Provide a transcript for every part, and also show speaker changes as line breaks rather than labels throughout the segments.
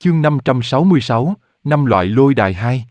Chương 566, năm loại lôi đài 2.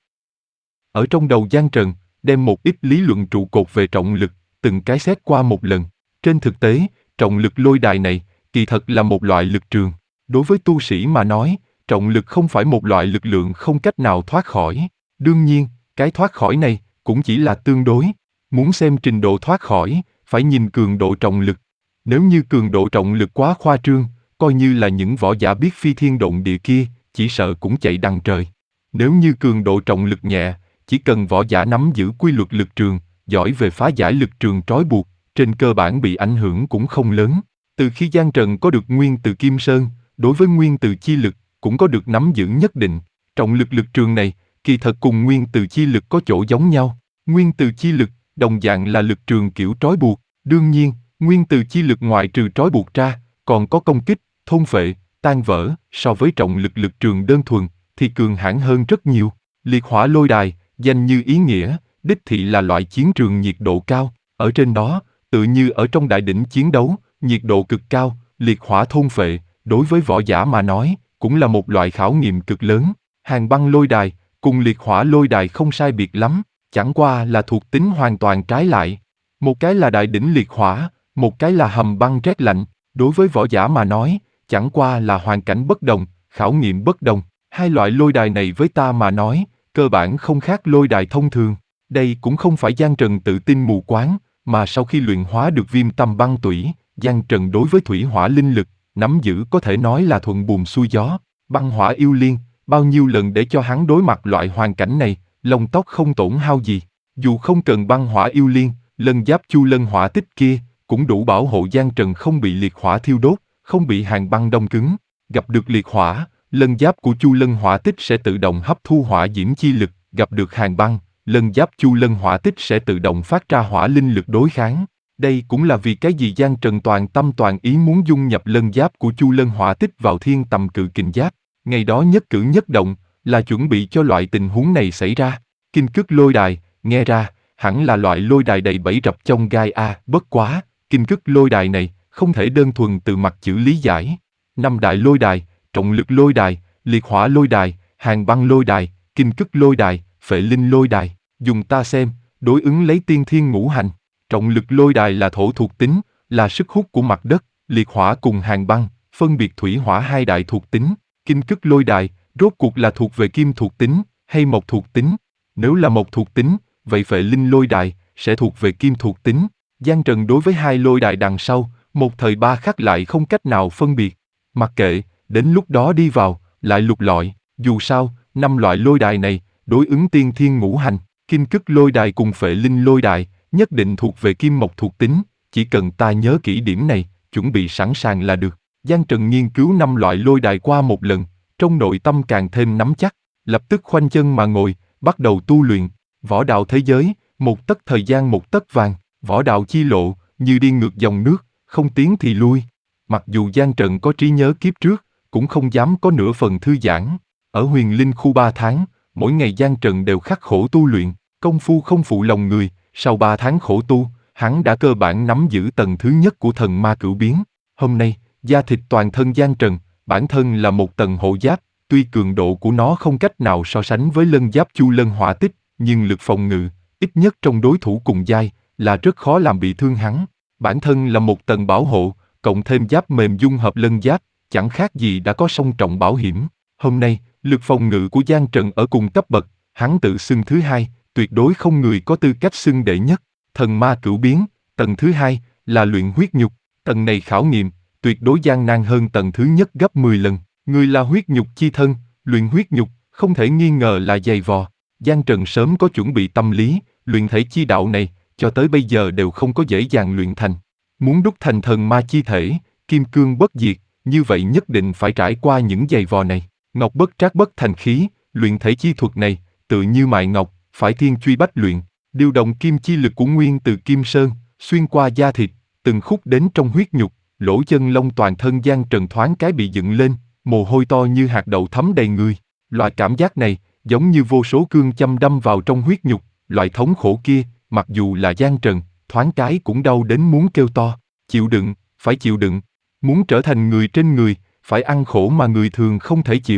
Ở trong đầu Giang Trần, đem một ít lý luận trụ cột về trọng lực, từng cái xét qua một lần. Trên thực tế, trọng lực lôi đài này, kỳ thật là một loại lực trường. Đối với tu sĩ mà nói, trọng lực không phải một loại lực lượng không cách nào thoát khỏi. Đương nhiên, cái thoát khỏi này, cũng chỉ là tương đối. Muốn xem trình độ thoát khỏi, phải nhìn cường độ trọng lực. Nếu như cường độ trọng lực quá khoa trương, coi như là những võ giả biết phi thiên động địa kia, chỉ sợ cũng chạy đằng trời. Nếu như cường độ trọng lực nhẹ, chỉ cần võ giả nắm giữ quy luật lực trường, giỏi về phá giải lực trường trói buộc, trên cơ bản bị ảnh hưởng cũng không lớn. Từ khi Giang Trần có được nguyên từ Kim Sơn, đối với nguyên từ chi lực, cũng có được nắm giữ nhất định. Trọng lực lực trường này, kỳ thật cùng nguyên từ chi lực có chỗ giống nhau. Nguyên từ chi lực, đồng dạng là lực trường kiểu trói buộc. Đương nhiên, nguyên từ chi lực ngoại trừ trói buộc ra, còn có công kích, thôn phệ, tan vỡ, so với trọng lực lực trường đơn thuần, thì cường hãn hơn rất nhiều. Liệt hỏa lôi đài, danh như ý nghĩa, đích thị là loại chiến trường nhiệt độ cao. Ở trên đó, tự như ở trong đại đỉnh chiến đấu, nhiệt độ cực cao, liệt hỏa thôn phệ, đối với võ giả mà nói, cũng là một loại khảo nghiệm cực lớn. Hàn băng lôi đài, cùng liệt hỏa lôi đài không sai biệt lắm, chẳng qua là thuộc tính hoàn toàn trái lại. Một cái là đại đỉnh liệt hỏa, một cái là hầm băng rét lạnh. Đối với võ giả mà nói, chẳng qua là hoàn cảnh bất đồng, khảo nghiệm bất đồng. Hai loại lôi đài này với ta mà nói, cơ bản không khác lôi đài thông thường. Đây cũng không phải Giang Trần tự tin mù quáng, mà sau khi luyện hóa được viêm tâm băng tủy, Giang Trần đối với thủy hỏa linh lực, nắm giữ có thể nói là thuận buồm xuôi gió. Băng hỏa yêu liên, bao nhiêu lần để cho hắn đối mặt loại hoàn cảnh này, lông tóc không tổn hao gì. Dù không cần băng hỏa yêu liên, lân giáp chu lân hỏa tích kia, cũng đủ bảo hộ Giang Trần không bị liệt hỏa thiêu đốt, không bị hàn băng đông cứng. Gặp được liệt hỏa, lân giáp của chu lân hỏa tích sẽ tự động hấp thu hỏa diễm chi lực, gặp được hàn băng, lân giáp chu lân hỏa tích sẽ tự động phát ra hỏa linh lực đối kháng. Đây cũng là vì cái gì Giang Trần toàn tâm toàn ý muốn dung nhập lân giáp của chu lân hỏa tích vào thiên tầm cự kình giáp. Ngày đó nhất cử nhất động, là chuẩn bị cho loại tình huống này xảy ra. Kinh cức lôi đài, nghe ra, hẳn là loại lôi đài đầy bẫy rập trong gai a, bất quá, kinh cức lôi đài này, không thể đơn thuần từ mặt chữ lý giải. Năm đại lôi đài, trọng lực lôi đài, liệt hỏa lôi đài, hàn băng lôi đài, kinh cức lôi đài, phệ linh lôi đài, dùng ta xem, đối ứng lấy tiên thiên ngũ hành. Trọng lực lôi đài là thổ thuộc tính, là sức hút của mặt đất, liệt hỏa cùng hàn băng, phân biệt thủy hỏa hai đại thuộc tính. Kinh cức lôi đài, rốt cuộc là thuộc về kim thuộc tính, hay mộc thuộc tính. Nếu là mộc thuộc tính, vậy phệ linh lôi đài, sẽ thuộc về kim thuộc tính. Giang Trần đối với hai lôi đài đằng sau, một thời ba khắc lại không cách nào phân biệt. Mặc kệ, đến lúc đó đi vào, lại lục lọi, dù sao, năm loại lôi đài này, đối ứng tiên thiên ngũ hành, kim cức lôi đài cùng phệ linh lôi đài, nhất định thuộc về kim mộc thuộc tính, chỉ cần ta nhớ kỹ điểm này, chuẩn bị sẵn sàng là được. Giang Trần nghiên cứu năm loại lôi đài qua một lần, trong nội tâm càng thêm nắm chắc, lập tức khoanh chân mà ngồi, bắt đầu tu luyện. Võ đạo thế giới, một tấc thời gian một tấc vàng, võ đạo chi lộ, như đi ngược dòng nước, không tiến thì lui. Mặc dù Giang Trần có trí nhớ kiếp trước, cũng không dám có nửa phần thư giãn. Ở huyền linh khu 3 tháng, mỗi ngày Giang Trần đều khắc khổ tu luyện, công phu không phụ lòng người, sau 3 tháng khổ tu, hắn đã cơ bản nắm giữ tầng thứ nhất của thần ma cửu biến. Hôm nay, da thịt toàn thân Giang Trần, bản thân là một tầng hộ giáp, tuy cường độ của nó không cách nào so sánh với lân giáp chu lân hỏa tích, nhưng lực phòng ngự, ít nhất trong đối thủ cùng giai, là rất khó làm bị thương hắn. Bản thân là một tầng bảo hộ, cộng thêm giáp mềm dung hợp lân giáp, chẳng khác gì đã có song trọng bảo hiểm. Hôm nay, lực phòng ngự của Giang Trần ở cùng cấp bậc, hắn tự xưng thứ hai, tuyệt đối không người có tư cách xưng đệ nhất. Thần ma cửu biến, tầng thứ hai, là luyện huyết nhục, tầng này khảo nghiệm, tuyệt đối gian nan hơn tầng thứ nhất gấp 10 lần. Người là huyết nhục chi thân, luyện huyết nhục, không thể nghi ngờ là dày vò. Giang Trần sớm có chuẩn bị tâm lý, luyện thể chi đạo này, cho tới bây giờ đều không có dễ dàng luyện thành. Muốn đúc thành thần ma chi thể, kim cương bất diệt, như vậy nhất định phải trải qua những dày vò này. Ngọc bất trác bất thành khí, luyện thể chi thuật này, tự như mài ngọc, phải thiên truy bách luyện, điều động kim chi lực của nguyên từ Kim Sơn, xuyên qua da thịt, từng khúc đến trong huyết nhục, lỗ chân lông toàn thân Giang Trần thoáng cái bị dựng lên, mồ hôi to như hạt đậu thấm đầy người. Loại cảm giác này, giống như vô số cương châm đâm vào trong huyết nhục, loại thống khổ kia, mặc dù là Giang Trần, thoáng cái cũng đau đến muốn kêu to. Chịu đựng, phải chịu đựng. Muốn trở thành người trên người, phải ăn khổ mà người thường không thể chịu.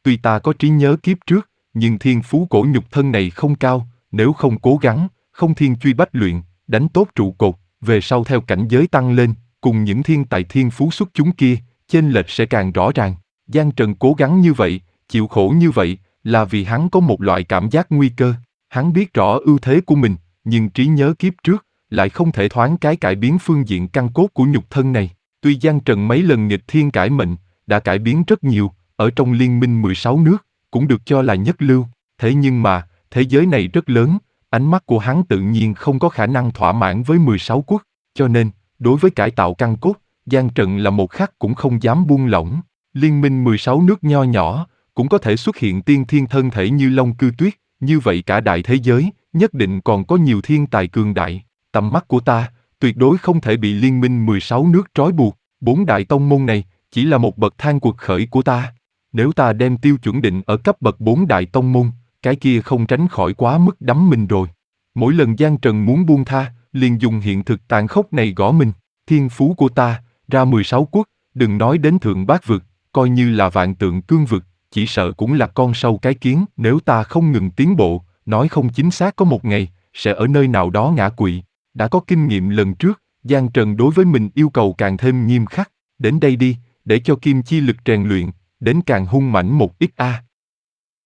Tuy ta có trí nhớ kiếp trước, nhưng thiên phú cổ nhục thân này không cao, nếu không cố gắng, không thiên truy bách luyện, đánh tốt trụ cột, về sau theo cảnh giới tăng lên, cùng những thiên tài thiên phú xuất chúng kia, chênh lệch sẽ càng rõ ràng. Giang Trần cố gắng như vậy, chịu khổ như vậy, là vì hắn có một loại cảm giác nguy cơ. Hắn biết rõ ưu thế của mình, nhưng trí nhớ kiếp trước, lại không thể thoáng cái cải biến phương diện căn cốt của nhục thân này. Tuy Giang Trần mấy lần nghịch thiên cải mệnh, đã cải biến rất nhiều, ở trong liên minh 16 nước, cũng được cho là nhất lưu. Thế nhưng mà, thế giới này rất lớn, ánh mắt của hắn tự nhiên không có khả năng thỏa mãn với 16 quốc, cho nên, đối với cải tạo căn cốt, Giang Trần là một khắc cũng không dám buông lỏng. Liên minh 16 nước nho nhỏ, cũng có thể xuất hiện tiên thiên thân thể như Long Cư Tuyết, như vậy cả đại thế giới, nhất định còn có nhiều thiên tài cường đại. Tầm mắt của ta, tuyệt đối không thể bị liên minh 16 nước trói buộc. 4 đại tông môn này, chỉ là một bậc thang cuộc khởi của ta. Nếu ta đem tiêu chuẩn định ở cấp bậc 4 đại tông môn, cái kia không tránh khỏi quá mức đắm mình rồi. Mỗi lần Giang Trần muốn buông tha, liền dùng hiện thực tàn khốc này gõ mình. Thiên phú của ta, ra 16 quốc, đừng nói đến thượng bát vực, coi như là vạn tượng cương vực, chỉ sợ cũng là con sâu cái kiến. Nếu ta không ngừng tiến bộ, nói không chính xác có một ngày, sẽ ở nơi nào đó ngã quỵ. Đã có kinh nghiệm lần trước, Giang Trần đối với mình yêu cầu càng thêm nghiêm khắc. Đến đây đi, để cho kim chi lực rèn luyện, đến càng hung mãnh một ít a.